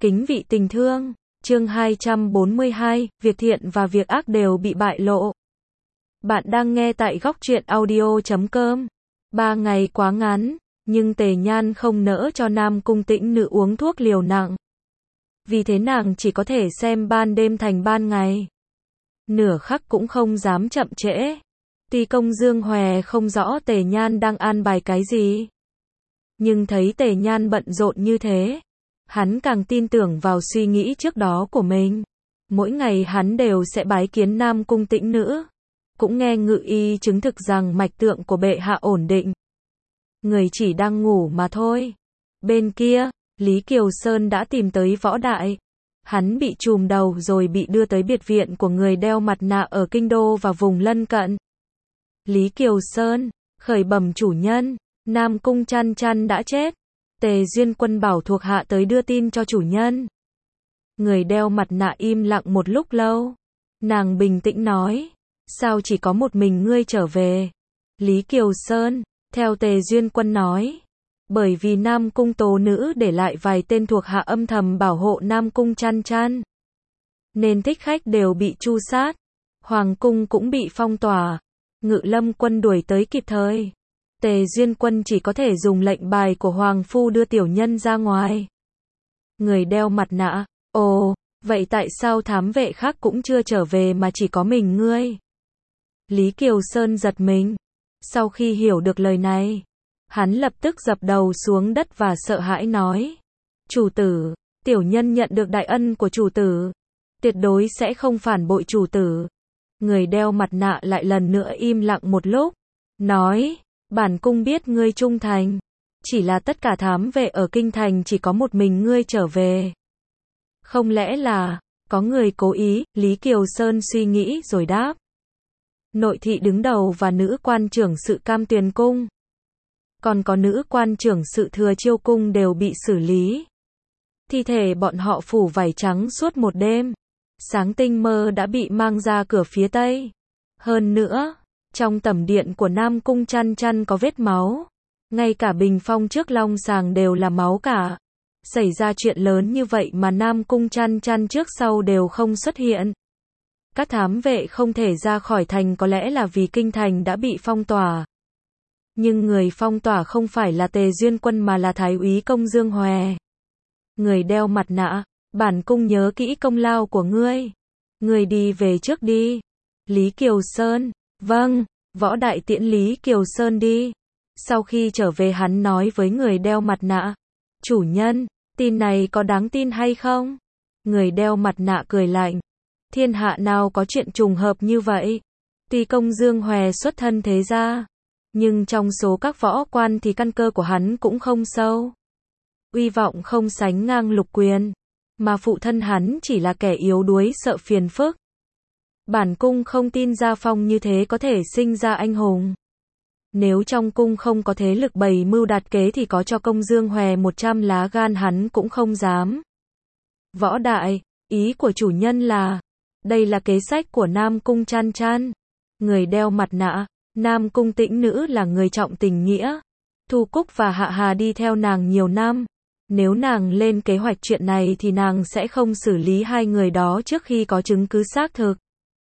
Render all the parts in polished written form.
Kính vị tình thương, chương 242, việc thiện và việc ác đều bị bại lộ. Bạn đang nghe tại góc truyện audio.com. 3 ngày quá ngắn, nhưng Tề Nhan không nỡ cho Nam Cung Tĩnh Nữ uống thuốc liều nặng. Vì thế nàng chỉ có thể xem ban đêm thành ban ngày. Nửa khắc cũng không dám chậm trễ. Tuy Công Dương Hòe không rõ Tề Nhan đang an bài cái gì, nhưng thấy Tề Nhan bận rộn như thế, hắn càng tin tưởng vào suy nghĩ trước đó của mình. Mỗi ngày hắn đều sẽ bái kiến Nam Cung Tĩnh Nữ, cũng nghe Ngự Y chứng thực rằng mạch tượng của bệ hạ ổn định. Người chỉ đang ngủ mà thôi. Bên kia, Lý Kiều Sơn đã tìm tới Võ Đại. Hắn bị trùm đầu rồi bị đưa tới biệt viện của người đeo mặt nạ ở Kinh Đô và vùng lân cận. Lý Kiều Sơn, khởi bẩm chủ nhân, Nam Cung Chăn Chăn đã chết. Tề Duyên Quân bảo thuộc hạ tới đưa tin cho chủ nhân. Người đeo mặt nạ im lặng một lúc lâu. Nàng bình tĩnh nói, sao chỉ có một mình ngươi trở về? Lý Kiều Sơn, theo Tề Duyên Quân nói, bởi vì Nam Cung Tố Nữ để lại vài tên thuộc hạ âm thầm bảo hộ Nam Cung Chăn Chăn, nên thích khách đều bị tru sát. Hoàng cung cũng bị phong tỏa. Ngự Lâm Quân đuổi tới kịp thời. Tề Duyên Quân chỉ có thể dùng lệnh bài của Hoàng Phu đưa tiểu nhân ra ngoài. Người đeo mặt nạ, ồ, vậy tại sao thám vệ khác cũng chưa trở về mà chỉ có mình ngươi? Lý Kiều Sơn giật mình. Sau khi hiểu được lời này, hắn lập tức dập đầu xuống đất và sợ hãi nói, chủ tử, tiểu nhân nhận được đại ân của chủ tử, tuyệt đối sẽ không phản bội chủ tử. Người đeo mặt nạ lại lần nữa im lặng một lúc, nói, bản cung biết ngươi trung thành, chỉ là tất cả thám vệ ở kinh thành chỉ có một mình ngươi trở về. Không lẽ là, có người cố ý? Lý Kiều Sơn suy nghĩ rồi đáp. Nội thị đứng đầu và nữ quan trưởng sự Cam Tuyền Cung, còn có nữ quan trưởng sự Thừa Chiêu Cung đều bị xử lý. Thi thể bọn họ phủ vải trắng suốt một đêm. Sáng tinh mơ đã bị mang ra cửa phía tây. Hơn nữa, trong tẩm điện của Nam Cung Chăn Chăn có vết máu. Ngay cả bình phong trước long sàng đều là máu cả. Xảy ra chuyện lớn như vậy mà Nam Cung Chăn Chăn trước sau đều không xuất hiện. Các thám vệ không thể ra khỏi thành có lẽ là vì kinh thành đã bị phong tỏa. Nhưng người phong tỏa không phải là Tề Duyên Quân mà là Thái úy Công Dương Hòe. Người đeo mặt nạ, bản cung nhớ kỹ công lao của ngươi. Ngươi đi về trước đi. Lý Kiều Sơn, vâng. Võ Đại tiễn Lý Kiều Sơn đi. Sau khi trở về hắn nói với người đeo mặt nạ, chủ nhân, tin này có đáng tin hay không? Người đeo mặt nạ cười lạnh, thiên hạ nào có chuyện trùng hợp như vậy? Tuy Công Dương Hòe xuất thân thế gia, nhưng trong số các võ quan thì căn cơ của hắn cũng không sâu. Uy vọng không sánh ngang Lục Quyền, mà phụ thân hắn chỉ là kẻ yếu đuối sợ phiền phức. Bản cung không tin gia phong như thế có thể sinh ra anh hùng. Nếu trong cung không có thế lực bày mưu đạt kế thì có cho Công Dương Hòe 100 lá gan hắn cũng không dám. Võ Đại, ý của chủ nhân là, đây là kế sách của Nam Cung Chăn Chăn. Người đeo mặt nạ, Nam Cung Tĩnh Nữ là người trọng tình nghĩa. Thu Cúc và Hạ Hà đi theo nàng nhiều năm. Nếu nàng lên kế hoạch chuyện này thì nàng sẽ không xử lý hai người đó trước khi có chứng cứ xác thực.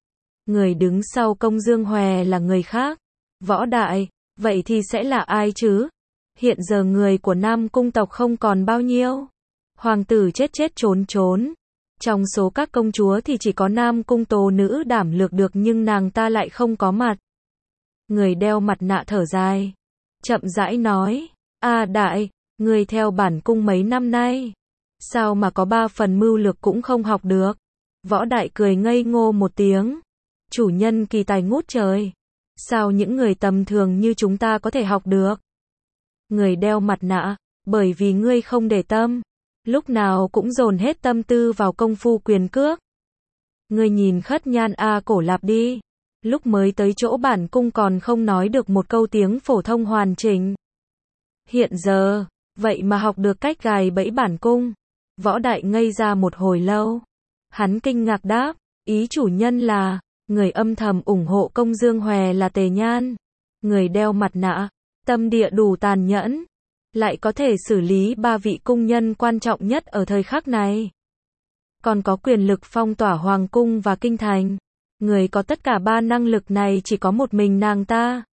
Người đứng sau Công Dương Hòe là người khác. Võ Đại, vậy thì sẽ là ai chứ? Hiện giờ người của Nam Cung tộc không còn bao nhiêu. Hoàng tử chết chết trốn trốn. Trong số các công chúa thì chỉ có Nam Cung Tố Nữ đảm lược được nhưng nàng ta lại không có mặt. Người đeo mặt nạ thở dài, chậm rãi nói, Đại, người theo bản cung mấy năm nay, sao mà có 3 phần mưu lược cũng không học được? Võ Đại cười ngây ngô một tiếng, chủ nhân kỳ tài ngút trời, sao những người tầm thường như chúng ta có thể học được? Người đeo mặt nạ, bởi vì ngươi không để tâm, lúc nào cũng dồn hết tâm tư vào công phu quyền cước. Ngươi nhìn Khất Nhan Cổ Lạp đi, lúc mới tới chỗ bản cung còn không nói được một câu tiếng phổ thông hoàn chỉnh. Hiện giờ, vậy mà học được cách gài bẫy bản cung. Võ Đại ngây ra một hồi lâu. Hắn kinh ngạc đáp, ý chủ nhân là, người âm thầm ủng hộ Công Dương Hòe là Tề Nhan. Người đeo mặt nạ, tâm địa đủ tàn nhẫn. lại có thể xử lý 3 vị cung nhân quan trọng nhất ở thời khắc này. Còn có quyền lực phong tỏa hoàng cung và kinh thành. Người có tất cả 3 năng lực này chỉ có một mình nàng ta.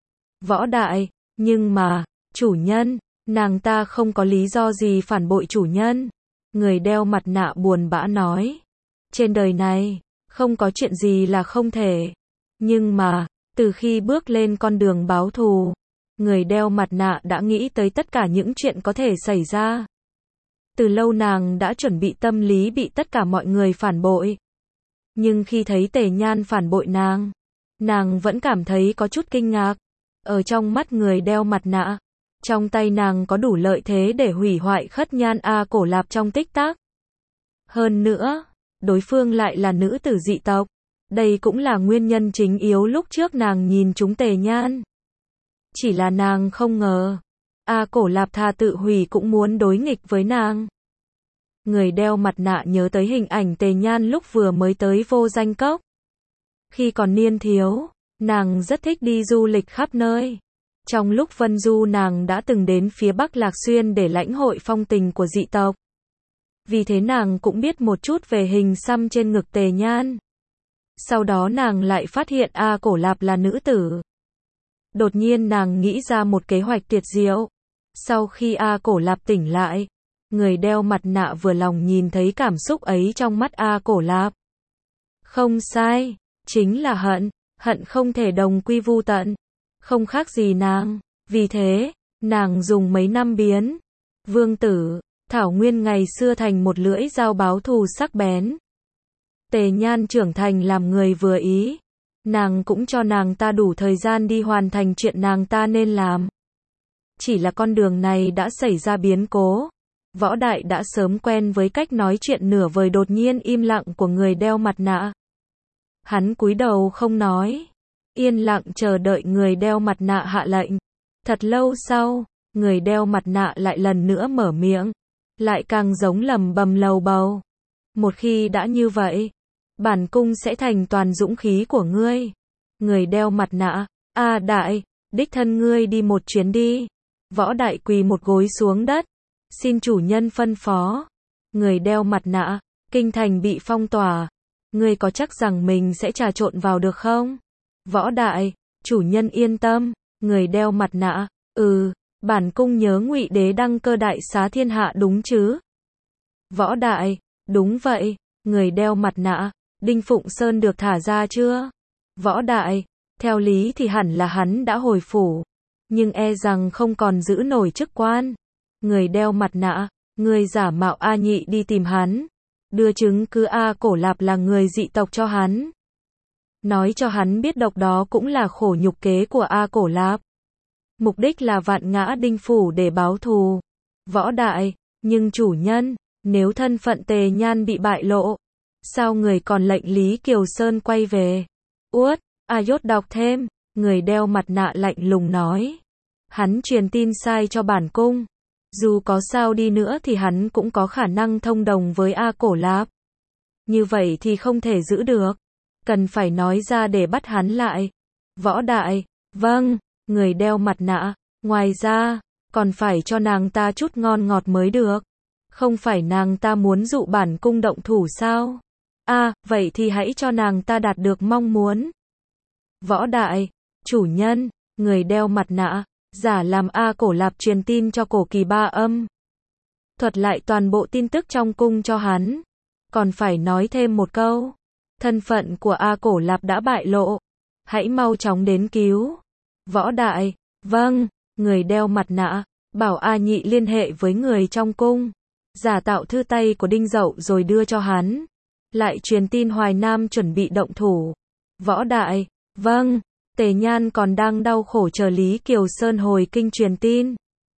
Võ Đại, nhưng mà, chủ nhân, nàng ta không có lý do gì phản bội chủ nhân. Người đeo mặt nạ buồn bã nói. Trên đời này, không có chuyện gì là không thể. Nhưng mà, từ khi bước lên con đường báo thù, người đeo mặt nạ đã nghĩ tới tất cả những chuyện có thể xảy ra. Từ lâu nàng đã chuẩn bị tâm lý bị tất cả mọi người phản bội. Nhưng khi thấy Tề Nhan phản bội nàng vẫn cảm thấy có chút kinh ngạc. Ở trong mắt người đeo mặt nạ, trong tay nàng có đủ lợi thế để hủy hoại Khất Nhan A Cổ Lạp trong tích tắc. Hơn nữa, đối phương lại là nữ tử dị tộc. Đây cũng là nguyên nhân chính yếu lúc trước nàng nhìn trúng Tề Nhan. Chỉ là nàng không ngờ, A Cổ Lạp thà tự hủy cũng muốn đối nghịch với nàng. Người đeo mặt nạ nhớ tới hình ảnh Tề Nhan lúc vừa mới tới Vô Danh Cốc. Khi còn niên thiếu, nàng rất thích đi du lịch khắp nơi. Trong lúc vân du nàng đã từng đến phía Bắc Lạc Xuyên để lãnh hội phong tình của dị tộc. Vì thế nàng cũng biết một chút về hình xăm trên ngực Tề Nhan. Sau đó nàng lại phát hiện A Cổ Lạp là nữ tử. Đột nhiên nàng nghĩ ra một kế hoạch tuyệt diệu. Sau khi A Cổ Lạp tỉnh lại, người đeo mặt nạ vừa lòng nhìn thấy cảm xúc ấy trong mắt A Cổ Lạp. Không sai, chính là hận, hận không thể đồng quy vu tận. Không khác gì nàng. Vì thế, nàng dùng mấy năm biến vương tử, Thảo Nguyên ngày xưa thành một lưỡi dao báo thù sắc bén. Tề Nhan trưởng thành làm người vừa ý. Nàng cũng cho nàng ta đủ thời gian đi hoàn thành chuyện nàng ta nên làm. Chỉ là con đường này đã xảy ra biến cố. Võ Đại đã sớm quen với cách nói chuyện nửa vời đột nhiên im lặng của người đeo mặt nạ. Hắn cúi đầu không nói, yên lặng chờ đợi người đeo mặt nạ hạ lệnh. Thật lâu sau, người đeo mặt nạ lại lần nữa mở miệng, lại càng giống lẩm bẩm lầu bầu. Một khi đã như vậy, bản cung sẽ thành toàn dũng khí của ngươi. Người đeo mặt nạ, A Đại, đích thân ngươi đi một chuyến đi. Võ Đại quỳ một gối xuống đất, xin chủ nhân phân phó. Người đeo mặt nạ, kinh thành bị phong tỏa, ngươi có chắc rằng mình sẽ trà trộn vào được không? Võ Đại, chủ nhân yên tâm. Người đeo mặt nạ, bản cung nhớ Ngụy Đế đăng cơ đại xá thiên hạ đúng chứ? Võ Đại, đúng vậy. Người đeo mặt nạ, Đinh Phụng Sơn được thả ra chưa? Võ Đại, theo lý thì hẳn là hắn đã hồi phủ, nhưng e rằng không còn giữ nổi chức quan. Người đeo mặt nạ, người giả mạo A Nhị đi tìm hắn, đưa chứng cứ A Cổ Lạp là người dị tộc cho hắn. Nói cho hắn biết độc đó cũng là khổ nhục kế của A Cổ Lạp. Mục đích là vạn ngã Đinh phủ để báo thù. Võ Đại, nhưng chủ nhân, nếu thân phận Tề Nhan bị bại lộ, sao người còn lệnh Lý Kiều Sơn quay về? Uất, A Yốt đọc thêm, người đeo mặt nạ lạnh lùng nói. Hắn truyền tin sai cho bản cung. Dù có sao đi nữa thì hắn cũng có khả năng thông đồng với A Cổ Lạp. Như vậy thì không thể giữ được. Cần phải nói ra để bắt hắn lại. Võ Đại, vâng, người đeo mặt nạ, ngoài ra, còn phải cho nàng ta chút ngon ngọt mới được. Không phải nàng ta muốn dụ bản cung động thủ sao? Vậy thì hãy cho nàng ta đạt được mong muốn. Võ Đại, chủ nhân, người đeo mặt nạ, giả làm A Cổ Lạp truyền tin cho Cổ Kỳ Ba Âm. Thuật lại toàn bộ tin tức trong cung cho hắn. Còn phải nói thêm một câu. Thân phận của A Cổ Lạp đã bại lộ. Hãy mau chóng đến cứu. Võ Đại, vâng, người đeo mặt nạ, bảo A Nhị liên hệ với người trong cung. Giả tạo thư tay của Đinh Dậu rồi đưa cho hắn. Lại truyền tin Hoài Nam chuẩn bị động thủ. Võ Đại, vâng, Tề Nhan còn đang đau khổ chờ Lý Kiều Sơn hồi kinh truyền tin.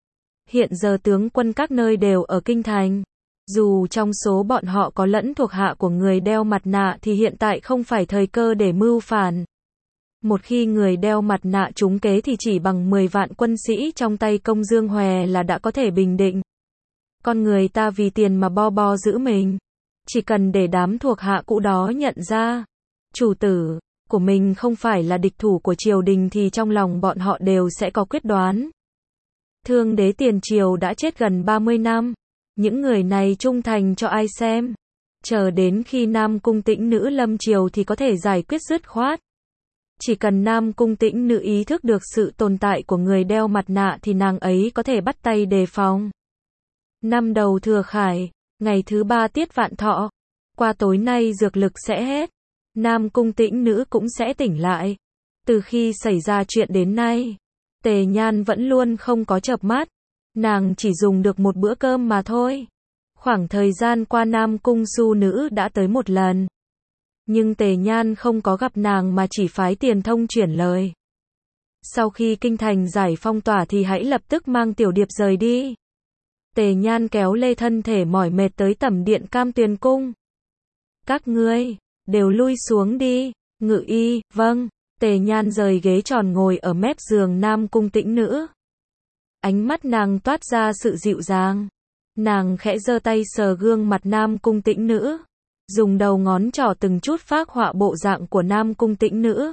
Hiện giờ tướng quân các nơi đều ở kinh thành. Dù trong số bọn họ có lẫn thuộc hạ của người đeo mặt nạ thì hiện tại không phải thời cơ để mưu phản. Một khi người đeo mặt nạ trúng kế thì chỉ bằng 10 vạn quân sĩ trong tay Công Dương Hòe là đã có thể bình định. Con người ta vì tiền mà bo giữ mình. Chỉ cần để đám thuộc hạ cũ đó nhận ra chủ tử của mình không phải là địch thủ của triều đình thì trong lòng bọn họ đều sẽ có quyết đoán. Thương đế tiền triều đã chết gần 30 năm. Những người này trung thành cho ai xem? Chờ đến khi Nam Cung Tĩnh Nữ lâm triều thì có thể giải quyết dứt khoát. Chỉ cần Nam Cung Tĩnh Nữ ý thức được sự tồn tại của người đeo mặt nạ thì nàng ấy có thể bắt tay đề phòng. Năm đầu Thừa Khải, ngày thứ 3 tiết Vạn Thọ. Qua tối nay dược lực sẽ hết. Nam Cung Tĩnh Nữ cũng sẽ tỉnh lại. Từ khi xảy ra chuyện đến nay, Tề Nhan vẫn luôn không có chợp mắt. Nàng chỉ dùng được một bữa cơm mà thôi. Khoảng thời gian qua Nam Cung Su Nữ đã tới một lần. Nhưng Tề Nhan không có gặp nàng mà chỉ phái Tiền Thông chuyển lời. Sau khi kinh thành giải phong tỏa thì hãy lập tức mang Tiểu Điệp rời đi. Tề Nhan kéo lê thân thể mỏi mệt tới tẩm điện Cam Tuyền Cung. Các ngươi, đều lui xuống đi. Ngự y, vâng. Tề Nhan rời ghế tròn ngồi ở mép giường Nam Cung Tĩnh Nữ. Ánh mắt nàng toát ra sự dịu dàng. Nàng khẽ giơ tay sờ gương mặt Nam Cung Tĩnh Nữ. Dùng đầu ngón trỏ từng chút phác họa bộ dạng của Nam Cung Tĩnh Nữ.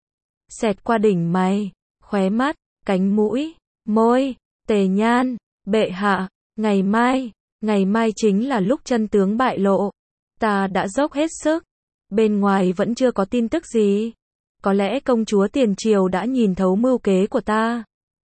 Xẹt qua đỉnh mày, khóe mắt, cánh mũi, môi. Tề Nhan, bệ hạ, ngày mai chính là lúc chân tướng bại lộ. Ta đã dốc hết sức. Bên ngoài vẫn chưa có tin tức gì. Có lẽ công chúa tiền triều đã nhìn thấu mưu kế của ta.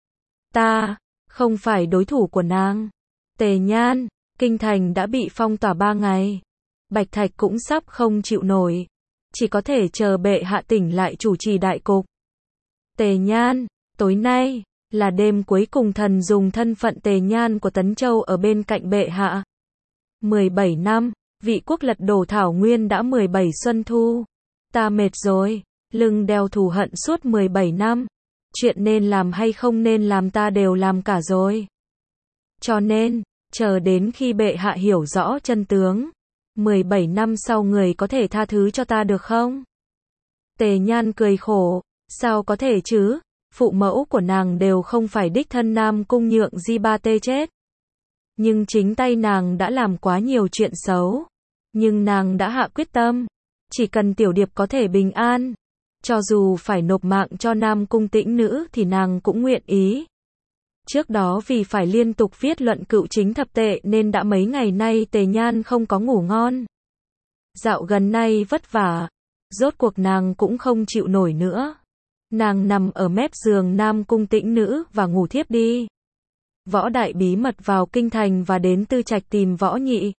Ta không phải đối thủ của nàng. Tề Nhan, kinh thành đã bị phong tỏa 3 ngày. Bạch Thạch cũng sắp không chịu nổi. Chỉ có thể chờ bệ hạ tỉnh lại chủ trì đại cục. Tề Nhan, tối nay là đêm cuối cùng thần dùng thân phận Tề Nhan của Tấn Châu ở bên cạnh bệ hạ. 17 năm, vị quốc lật đổ thảo nguyên đã 17 xuân thu. Ta mệt rồi, lưng đeo thù hận suốt 17 năm. Chuyện nên làm hay không nên làm ta đều làm cả rồi. Cho nên, chờ đến khi bệ hạ hiểu rõ chân tướng. 17 năm sau người có thể tha thứ cho ta được không? Tề Nhan cười khổ, sao có thể chứ? Phụ mẫu của nàng đều không phải đích thân Nam Cung Nhượng Di Ba Tê chết. Nhưng chính tay nàng đã làm quá nhiều chuyện xấu. Nhưng nàng đã hạ quyết tâm. Chỉ cần Tiểu Điệp có thể bình an. Cho dù phải nộp mạng cho Nam Cung Tĩnh Nữ thì nàng cũng nguyện ý. Trước đó vì phải liên tục viết luận cựu chính thập tệ nên đã mấy ngày nay Tề Nhan không có ngủ ngon. Dạo gần nay vất vả. Rốt cuộc nàng cũng không chịu nổi nữa. Nàng nằm ở mép giường Nam Cung Tĩnh Nữ và ngủ thiếp đi. Võ Đại bí mật vào kinh thành và đến Tư Trạch tìm Võ Nhị.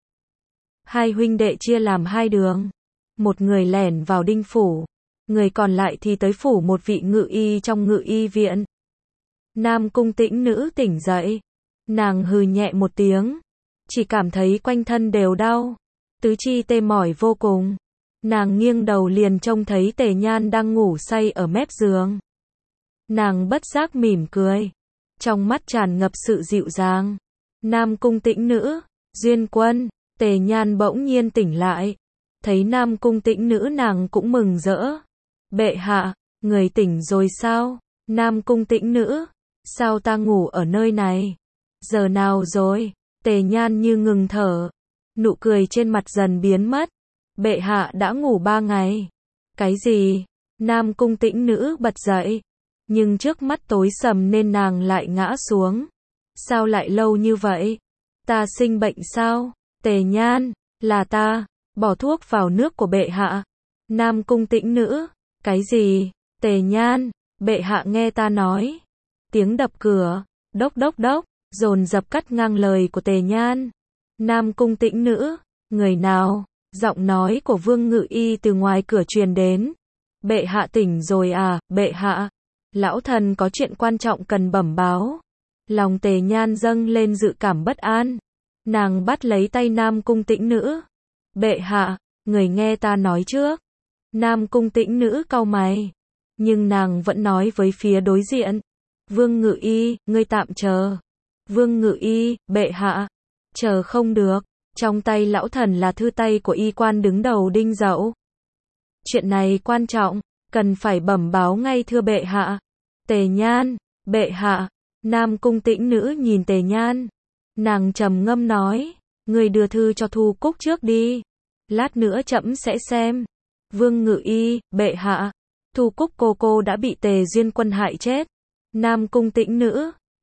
Hai huynh đệ chia làm hai đường. Một người lẻn vào Đinh phủ. Người còn lại thì tới phủ một vị ngự y trong ngự y viện. Nam Cung Tĩnh Nữ tỉnh dậy. Nàng hừ nhẹ một tiếng. Chỉ cảm thấy quanh thân đều đau. Tứ chi tê mỏi vô cùng. Nàng nghiêng đầu liền trông thấy Tề Nhan đang ngủ say ở mép giường. Nàng bất giác mỉm cười. Trong mắt tràn ngập sự dịu dàng. Nam Cung Tĩnh Nữ, Duyên Quân. Tề Nhan bỗng nhiên tỉnh lại. Thấy Nam Cung Tĩnh Nữ nàng cũng mừng rỡ. Bệ hạ, người tỉnh rồi sao? Nam Cung Tĩnh Nữ, sao ta ngủ ở nơi này? Giờ nào rồi? Tề Nhan như ngừng thở. Nụ cười trên mặt dần biến mất. Bệ hạ đã ngủ 3 ngày. Cái gì? Nam Cung Tĩnh Nữ bật dậy. Nhưng trước mắt tối sầm nên nàng lại ngã xuống. Sao lại lâu như vậy? Ta sinh bệnh sao? Tề Nhan, là ta, bỏ thuốc vào nước của bệ hạ. Nam Cung Tĩnh Nữ, cái gì? Tề Nhan, bệ hạ nghe ta nói. Tiếng đập cửa, đốc đốc đốc, dồn dập cắt ngang lời của Tề Nhan. Nam Cung Tĩnh Nữ, người nào? Giọng nói của Vương Ngự Y từ ngoài cửa truyền đến. Bệ hạ tỉnh rồi à, bệ hạ. Lão thần có chuyện quan trọng cần bẩm báo. Lòng Tề Nhan dâng lên dự cảm bất an. Nàng bắt lấy tay Nam Cung Tĩnh Nữ. Bệ hạ, người nghe ta nói trước. Nam Cung Tĩnh Nữ cau mày. Nhưng nàng vẫn nói với phía đối diện. Vương Ngự Y, ngươi tạm chờ. Vương Ngự Y, bệ hạ. Chờ không được. Trong tay lão thần là thư tay của y quan đứng đầu Đinh Dậu. Chuyện này quan trọng, cần phải bẩm báo ngay thưa bệ hạ. Tề Nhan, bệ hạ. Nam Cung Tĩnh Nữ nhìn Tề Nhan. Nàng trầm ngâm nói, người đưa thư cho Thu Cúc trước đi. Lát nữa trẫm sẽ xem. Vương Ngự Y, bệ hạ. Thu Cúc cô đã bị Tề Duyên Quân hại chết. Nam Cung Tĩnh Nữ,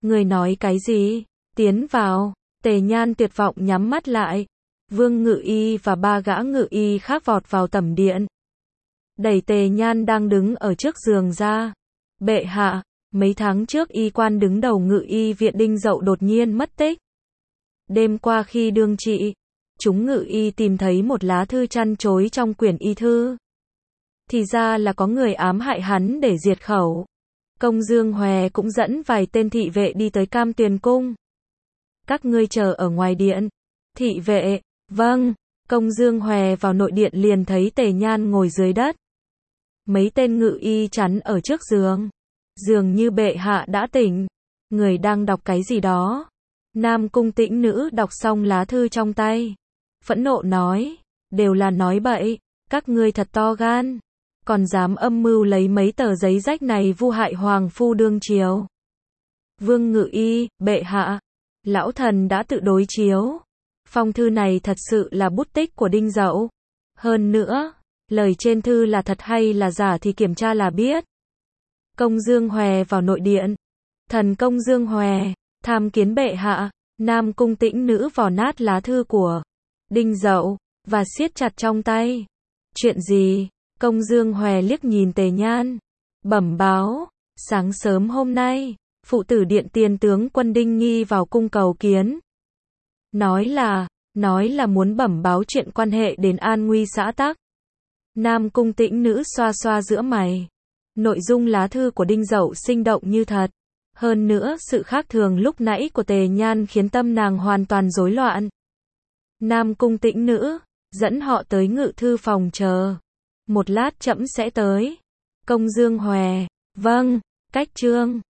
Người nói cái gì? Tiến vào. Tề Nhan tuyệt vọng nhắm mắt lại. Vương Ngự Y và 3 gã ngự y khác vọt vào tẩm điện. Đẩy Tề Nhan đang đứng ở trước giường ra. Bệ hạ, mấy tháng trước y quan đứng đầu ngự y viện Đinh Dậu đột nhiên mất tích. Đêm qua khi đương trị, chúng ngự y tìm thấy một lá thư chăn chối trong quyển y thư. Thì ra là có người ám hại hắn để diệt khẩu. Công Dương Hòe cũng dẫn vài tên thị vệ đi tới Cam Tuyền Cung. Các ngươi chờ ở ngoài điện. Thị vệ, vâng. Công Dương Hòe vào nội điện liền thấy Tề Nhan ngồi dưới đất. Mấy tên ngự y chắn ở trước giường. Dường như bệ hạ đã tỉnh. Người đang đọc cái gì đó. Nam Cung Tĩnh Nữ đọc xong lá thư trong tay. Phẫn nộ nói. Đều là nói bậy. Các ngươi thật to gan. Còn dám âm mưu lấy mấy tờ giấy rách này vu hại hoàng phu đương triều. Vương Ngự Y, bệ hạ. Lão thần đã tự đối chiếu. Phong thư này thật sự là bút tích của Đinh Dậu. Hơn nữa, lời trên thư là thật hay là giả thì kiểm tra là biết. Công Dương Hòe vào nội điện. Thần Công Dương Hòe, tham kiến bệ hạ. Nam Cung Tĩnh Nữ vò nát lá thư của Đinh Dậu và siết chặt trong tay. Chuyện gì? Công Dương Hòe liếc nhìn Tề Nhan. Bẩm báo, sáng sớm hôm nay, phụ tử điện tiền tướng quân Đinh Nghi vào cung cầu kiến. Nói là muốn bẩm báo chuyện quan hệ đến an nguy xã tắc. Nam Cung Tĩnh Nữ xoa xoa giữa mày. Nội dung lá thư của Đinh Dậu sinh động như thật. Hơn nữa, sự khác thường lúc nãy của Tề Nhan khiến tâm nàng hoàn toàn rối loạn. Nam Cung Tĩnh Nữ, dẫn họ tới ngự thư phòng chờ. Một lát trẫm sẽ tới. Công Dương Hòe, vâng, cách trương.